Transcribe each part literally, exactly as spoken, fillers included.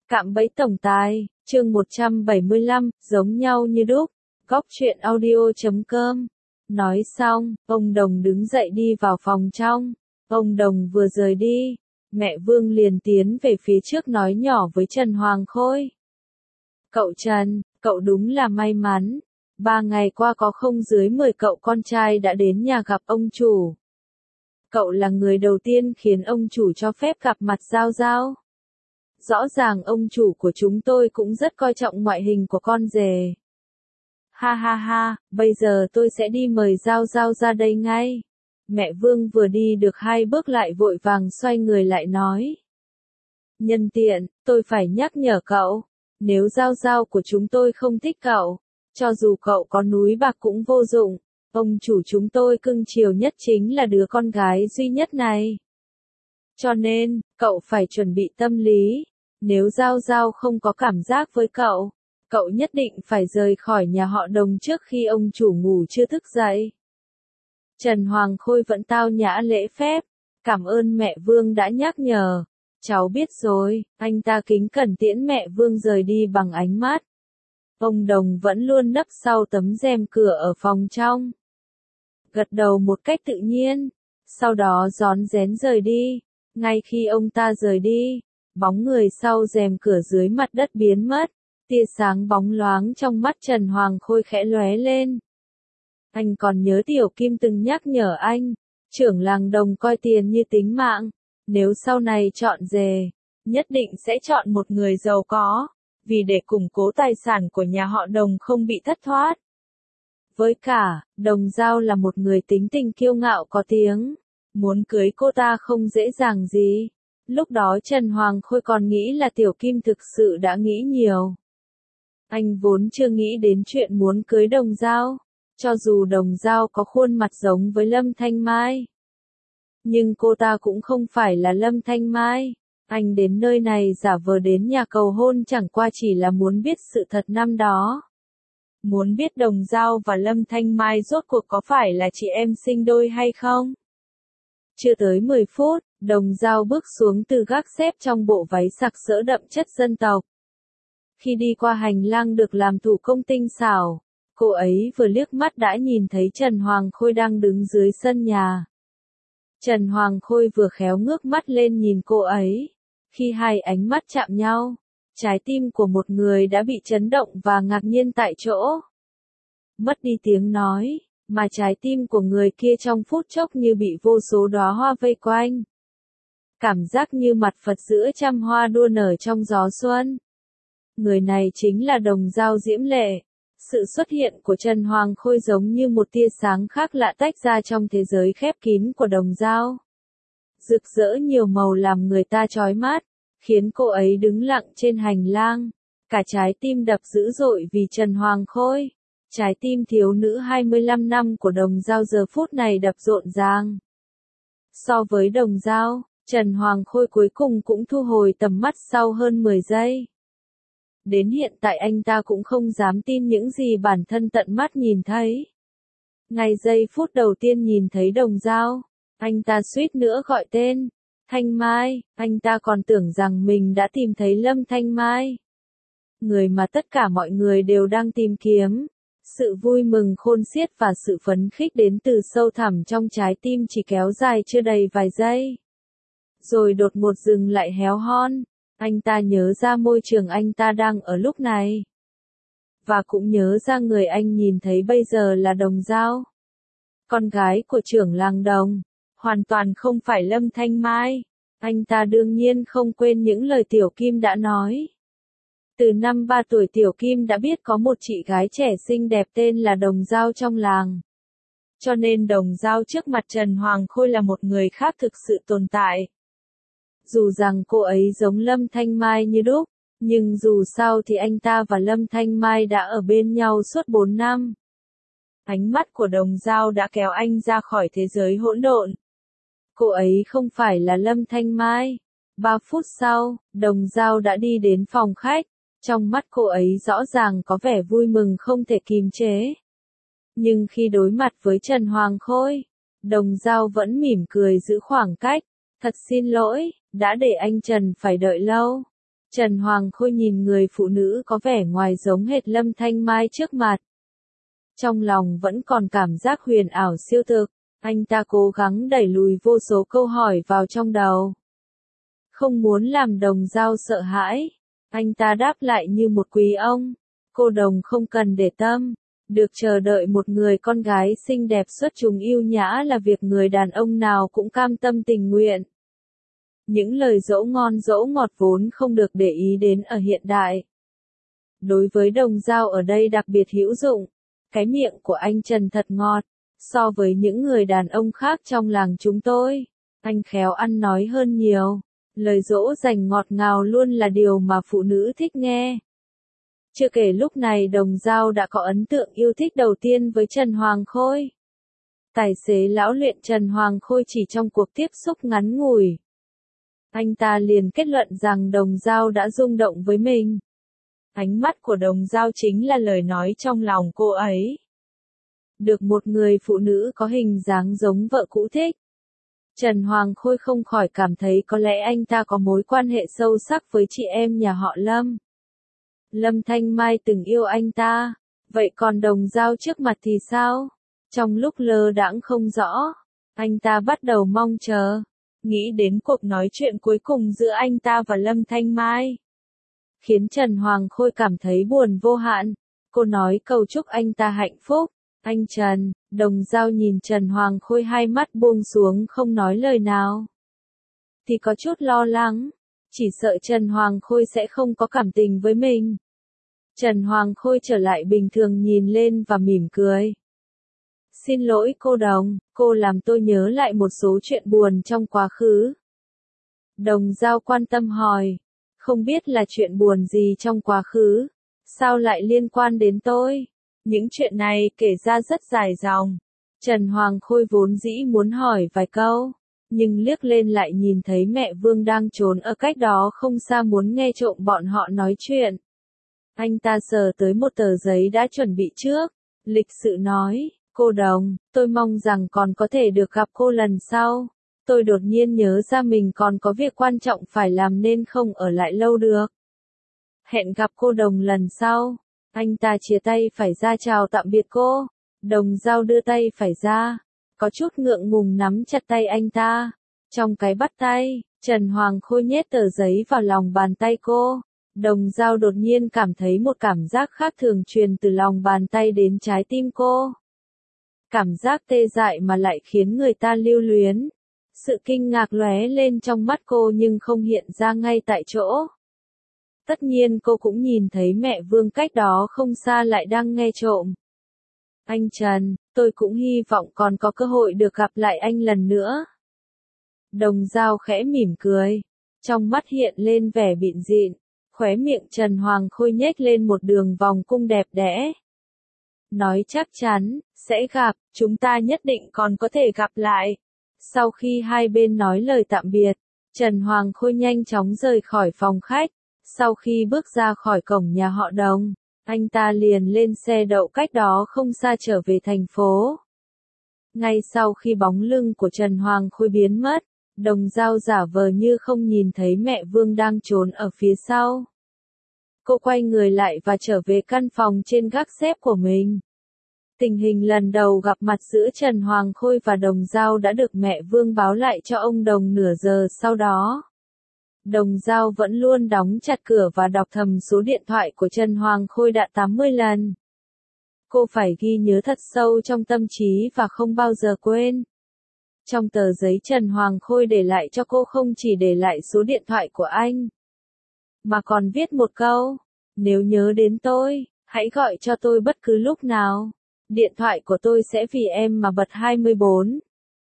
Cạm bẫy tổng tài, chương một trăm bảy mươi lăm, giống nhau như đúc, góc truyện audio chấm com. Nói xong, ông Đồng đứng dậy đi vào phòng trong. Ông Đồng vừa rời đi, mẹ Vương liền tiến về phía trước nói nhỏ với Trần Hoàng Khôi. Cậu Trần, cậu đúng là may mắn. Ba ngày qua có không dưới mười cậu con trai đã đến nhà gặp ông chủ. Cậu là người đầu tiên khiến ông chủ cho phép gặp mặt Giao Giao. Rõ ràng ông chủ của chúng tôi cũng rất coi trọng ngoại hình của con rể. Ha ha ha, bây giờ tôi sẽ đi mời Giao Giao ra đây ngay. Mẹ Vương vừa đi được hai bước lại vội vàng xoay người lại nói. Nhân tiện, tôi phải nhắc nhở cậu, nếu Giao Giao của chúng tôi không thích cậu, cho dù cậu có núi bạc cũng vô dụng, ông chủ chúng tôi cưng chiều nhất chính là đứa con gái duy nhất này. Cho nên, cậu phải chuẩn bị tâm lý, nếu Giao Giao không có cảm giác với cậu, cậu nhất định phải rời khỏi nhà họ Đồng trước khi ông chủ ngủ chưa thức dậy. Trần Hoàng Khôi vẫn tao nhã lễ phép, cảm ơn mẹ Vương đã nhắc nhở, cháu biết rồi, anh ta kính cẩn tiễn mẹ Vương rời đi bằng ánh mắt. Ông Đồng vẫn luôn nấp sau tấm rèm cửa ở phòng trong. Gật đầu một cách tự nhiên, sau đó rón rén rời đi, ngay khi ông ta rời đi, bóng người sau rèm cửa dưới mặt đất biến mất, tia sáng bóng loáng trong mắt Trần Hoàng Khôi khẽ lóe lên. Anh còn nhớ Tiểu Kim từng nhắc nhở anh, trưởng làng Đồng coi tiền như tính mạng, nếu sau này chọn rể, nhất định sẽ chọn một người giàu có, vì để củng cố tài sản của nhà họ Đồng không bị thất thoát. Với cả, Đồng Giao là một người tính tình kiêu ngạo có tiếng, muốn cưới cô ta không dễ dàng gì. Lúc đó Trần Hoàng Khôi còn nghĩ là Tiểu Kim thực sự đã nghĩ nhiều. Anh vốn chưa nghĩ đến chuyện muốn cưới Đồng Giao, cho dù Đồng Giao có khuôn mặt giống với Lâm Thanh Mai. Nhưng cô ta cũng không phải là Lâm Thanh Mai. Anh đến nơi này giả vờ đến nhà cầu hôn chẳng qua chỉ là muốn biết sự thật năm đó. Muốn biết Đồng Giao và Lâm Thanh Mai rốt cuộc có phải là chị em sinh đôi hay không? Chưa tới mười phút, Đồng Giao bước xuống từ gác xếp trong bộ váy sặc sỡ đậm chất dân tộc. Khi đi qua hành lang được làm thủ công tinh xảo, cô ấy vừa liếc mắt đã nhìn thấy Trần Hoàng Khôi đang đứng dưới sân nhà. Trần Hoàng Khôi vừa khéo ngước mắt lên nhìn cô ấy. Khi hai ánh mắt chạm nhau, trái tim của một người đã bị chấn động và ngạc nhiên tại chỗ. Mất đi tiếng nói, mà trái tim của người kia trong phút chốc như bị vô số đóa hoa vây quanh. Cảm giác như mặt Phật giữa trăm hoa đua nở trong gió xuân. Người này chính là Đồng Giao diễm lệ. Sự xuất hiện của Trần Hoàng Khôi giống như một tia sáng khác lạ tách ra trong thế giới khép kín của Đồng Giao. Rực rỡ nhiều màu làm người ta chói mắt, khiến cô ấy đứng lặng trên hành lang, cả trái tim đập dữ dội vì Trần Hoàng Khôi. Trái tim thiếu nữ hai mươi lăm năm của Đồng Giao giờ phút này đập rộn ràng. So với Đồng Giao, Trần Hoàng Khôi cuối cùng cũng thu hồi tầm mắt sau hơn mười giây. Đến hiện tại anh ta cũng không dám tin những gì bản thân tận mắt nhìn thấy. Ngay giây phút đầu tiên nhìn thấy Đồng Giao, anh ta suýt nữa gọi tên Thanh Mai, anh ta còn tưởng rằng mình đã tìm thấy Lâm Thanh Mai. Người mà tất cả mọi người đều đang tìm kiếm. Sự vui mừng khôn xiết và sự phấn khích đến từ sâu thẳm trong trái tim chỉ kéo dài chưa đầy vài giây. Rồi đột ngột dừng lại héo hon. Anh ta nhớ ra môi trường anh ta đang ở lúc này. Và cũng nhớ ra người anh nhìn thấy bây giờ là Đồng Giao. Con gái của trưởng làng Đồng. Hoàn toàn không phải Lâm Thanh Mai. Anh ta đương nhiên không quên những lời Tiểu Kim đã nói. Từ năm ba tuổi Tiểu Kim đã biết có một chị gái trẻ xinh đẹp tên là Đồng Giao trong làng. Cho nên Đồng Giao trước mặt Trần Hoàng Khôi là một người khác thực sự tồn tại. Dù rằng cô ấy giống Lâm Thanh Mai như đúc, nhưng dù sao thì anh ta và Lâm Thanh Mai đã ở bên nhau suốt bốn năm. Ánh mắt của Đồng Giao đã kéo anh ra khỏi thế giới hỗn độn. Cô ấy không phải là Lâm Thanh Mai. Ba phút sau, Đồng Giao đã đi đến phòng khách. Trong mắt cô ấy rõ ràng có vẻ vui mừng không thể kìm chế. Nhưng khi đối mặt với Trần Hoàng Khôi, Đồng Giao vẫn mỉm cười giữ khoảng cách. Thật xin lỗi, đã để anh Trần phải đợi lâu. Trần Hoàng Khôi nhìn người phụ nữ có vẻ ngoài giống hệt Lâm Thanh Mai trước mặt. Trong lòng vẫn còn cảm giác huyền ảo siêu thực, anh ta cố gắng đẩy lùi vô số câu hỏi vào trong đầu. Không muốn làm Đồng Dao sợ hãi, anh ta đáp lại như một quý ông. Cô Đồng không cần để tâm, được chờ đợi một người con gái xinh đẹp xuất chúng yêu nhã là việc người đàn ông nào cũng cam tâm tình nguyện. Những lời dỗ ngon dỗ ngọt vốn không được để ý đến ở hiện đại. Đối với Đồng Dao ở đây đặc biệt hữu dụng, cái miệng của anh Trần thật ngọt, so với những người đàn ông khác trong làng chúng tôi, anh khéo ăn nói hơn nhiều, lời dỗ dành ngọt ngào luôn là điều mà phụ nữ thích nghe. Chưa kể lúc này Đồng Dao đã có ấn tượng yêu thích đầu tiên với Trần Hoàng Khôi. Tài xế lão luyện Trần Hoàng Khôi chỉ trong cuộc tiếp xúc ngắn ngủi, anh ta liền kết luận rằng Đồng Dao đã rung động với mình. Ánh mắt của Đồng Dao chính là lời nói trong lòng cô ấy. Được một người phụ nữ có hình dáng giống vợ cũ thích, Trần Hoàng Khôi không khỏi cảm thấy có lẽ anh ta có mối quan hệ sâu sắc với chị em nhà họ Lâm. Lâm Thanh Mai từng yêu anh ta, vậy còn Đồng Dao trước mặt thì sao? Trong lúc lơ đãng không rõ, anh ta bắt đầu mong chờ, nghĩ đến cuộc nói chuyện cuối cùng giữa anh ta và Lâm Thanh Mai. Khiến Trần Hoàng Khôi cảm thấy buồn vô hạn, cô nói câu chúc anh ta hạnh phúc. Anh Trần, Đồng Dao nhìn Trần Hoàng Khôi hai mắt buông xuống không nói lời nào. Thì có chút lo lắng, chỉ sợ Trần Hoàng Khôi sẽ không có cảm tình với mình. Trần Hoàng Khôi trở lại bình thường nhìn lên và mỉm cười. Xin lỗi cô Đồng, cô làm tôi nhớ lại một số chuyện buồn trong quá khứ. Đồng Dao quan tâm hỏi, không biết là chuyện buồn gì trong quá khứ, sao lại liên quan đến tôi? Những chuyện này kể ra rất dài dòng. Trần Hoàng Khôi vốn dĩ muốn hỏi vài câu, nhưng liếc lên lại nhìn thấy mẹ Vương đang trốn ở cách đó không xa muốn nghe trộm bọn họ nói chuyện. Anh ta sờ tới một tờ giấy đã chuẩn bị trước, lịch sự nói, cô Đồng, tôi mong rằng còn có thể được gặp cô lần sau. Tôi đột nhiên nhớ ra mình còn có việc quan trọng phải làm nên không ở lại lâu được. Hẹn gặp cô Đồng lần sau. Anh ta chia tay phải ra chào tạm biệt cô. Đồng Dao đưa tay phải ra, có chút ngượng ngùng nắm chặt tay anh ta. Trong cái bắt tay, Trần Hoàng Khôi nhét tờ giấy vào lòng bàn tay cô. Đồng Dao đột nhiên cảm thấy một cảm giác khác thường truyền từ lòng bàn tay đến trái tim cô. Cảm giác tê dại mà lại khiến người ta lưu luyến. Sự kinh ngạc lóe lên trong mắt cô nhưng không hiện ra ngay tại chỗ. Tất nhiên cô cũng nhìn thấy mẹ Vương cách đó không xa lại đang nghe trộm. Anh Trần, tôi cũng hy vọng còn có cơ hội được gặp lại anh lần nữa. Đồng Dao khẽ mỉm cười, trong mắt hiện lên vẻ bịn dịn, khóe miệng Trần Hoàng Khôi nhếch lên một đường vòng cung đẹp đẽ. Nói chắc chắn, sẽ gặp, chúng ta nhất định còn có thể gặp lại. Sau khi hai bên nói lời tạm biệt, Trần Hoàng Khôi nhanh chóng rời khỏi phòng khách. Sau khi bước ra khỏi cổng nhà họ Đồng, anh ta liền lên xe đậu cách đó không xa trở về thành phố. Ngay sau khi bóng lưng của Trần Hoàng Khôi biến mất, Đồng Dao giả vờ như không nhìn thấy mẹ Vương đang trốn ở phía sau. Cô quay người lại và trở về căn phòng trên gác xếp của mình. Tình hình lần đầu gặp mặt giữa Trần Hoàng Khôi và Đồng Dao đã được mẹ Vương báo lại cho ông Đồng nửa giờ sau đó. Đồng Dao vẫn luôn đóng chặt cửa và đọc thầm số điện thoại của Trần Hoàng Khôi đã tám mươi lần. Cô phải ghi nhớ thật sâu trong tâm trí và không bao giờ quên. Trong tờ giấy Trần Hoàng Khôi để lại cho cô không chỉ để lại số điện thoại của anh, mà còn viết một câu, nếu nhớ đến tôi, hãy gọi cho tôi bất cứ lúc nào. Điện thoại của tôi sẽ vì em mà bật hai mươi bốn.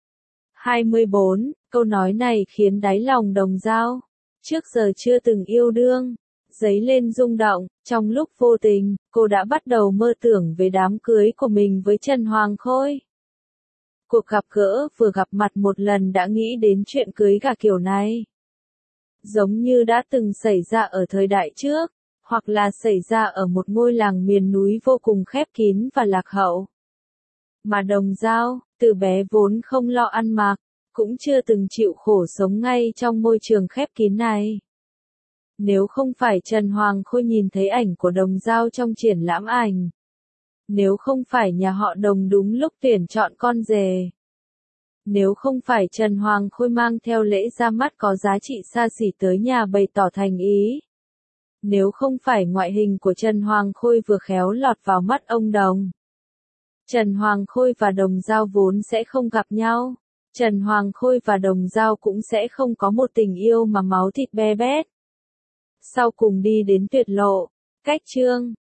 hai mươi bốn, câu nói này khiến đáy lòng Đồng Dao, trước giờ chưa từng yêu đương, dấy lên rung động. Trong lúc vô tình, cô đã bắt đầu mơ tưởng về đám cưới của mình với Trần Hoàng Khôi. Cuộc gặp gỡ vừa gặp mặt một lần đã nghĩ đến chuyện cưới gả kiểu này. Giống như đã từng xảy ra ở thời đại trước, hoặc là xảy ra ở một ngôi làng miền núi vô cùng khép kín và lạc hậu. Mà Đồng Dao, từ bé vốn không lo ăn mặc, cũng chưa từng chịu khổ sống ngay trong môi trường khép kín này. Nếu không phải Trần Hoàng Khôi nhìn thấy ảnh của Đồng Dao trong triển lãm ảnh. Nếu không phải nhà họ Đồng đúng lúc tuyển chọn con rể. Nếu không phải Trần Hoàng Khôi mang theo lễ ra mắt có giá trị xa xỉ tới nhà bày tỏ thành ý. Nếu không phải ngoại hình của Trần Hoàng Khôi vừa khéo lọt vào mắt ông Đồng. Trần Hoàng Khôi và Đồng Dao vốn sẽ không gặp nhau. Trần Hoàng Khôi và Đồng Dao cũng sẽ không có một tình yêu mà máu thịt be bét. Sau cùng đi đến tuyệt lộ. Cách chương